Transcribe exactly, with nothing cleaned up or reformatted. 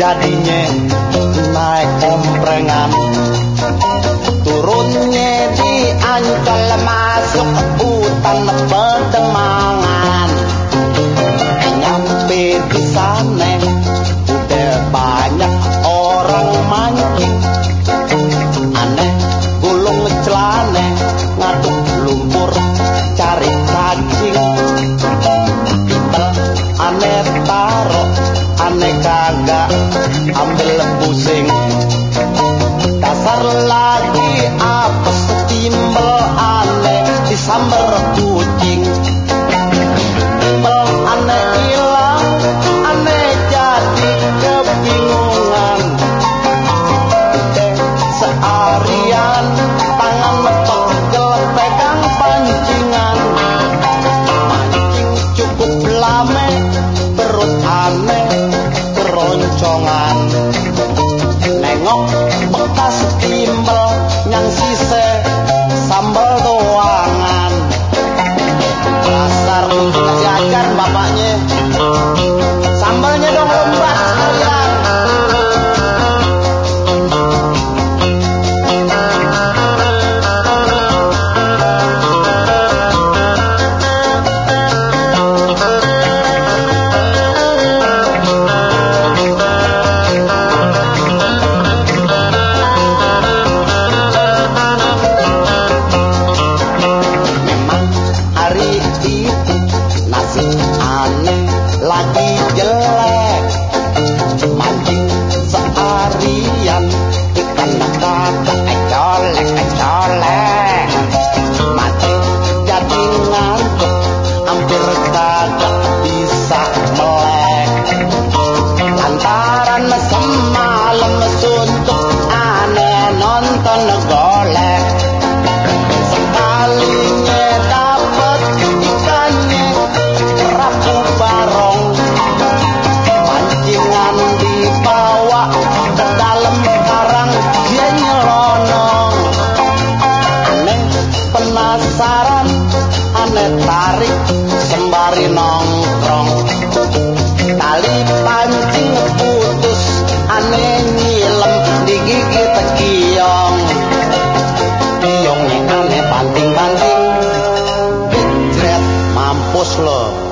jadinya naik komprengan, turunnya di Ancol masuk hutan Pedemangan. Nyampe di sana udah banyak orang mancing, aneh gulung celana ngaduk lumpur cari cacing. Kita aneh taro aneh kagak ambil pusing, dasar lagi apes timbel aneh disamber kucing. Timbel aneh hilang aneh jadi kebingungan, udah seharian tangan pegel pegang pancingan. Mancing cukup lame perut aneh keroncongan, nengok bekas timbel yang sise sambal doangan. Dasar kasih ajar bapaknya, sambalnya dong lombat sekalian. Memang hari itu nasib aneh lagi jelek, mancing seharian ikan kagak colek colek. Mati jadi ngantuk hampir kagak bisa melek, lantaran semalam suntuk aneh nonton golek. Sekalinya dapet ikannya kerapu barong, pancingan dibawa ke dalam karang dia nyelonong. Aneh penasaran aneh tarik sembari nongkrong, tali pancing putus aneh nyilem digigit kiong. Kiongnya aneh banting-banting, jret mampus loh.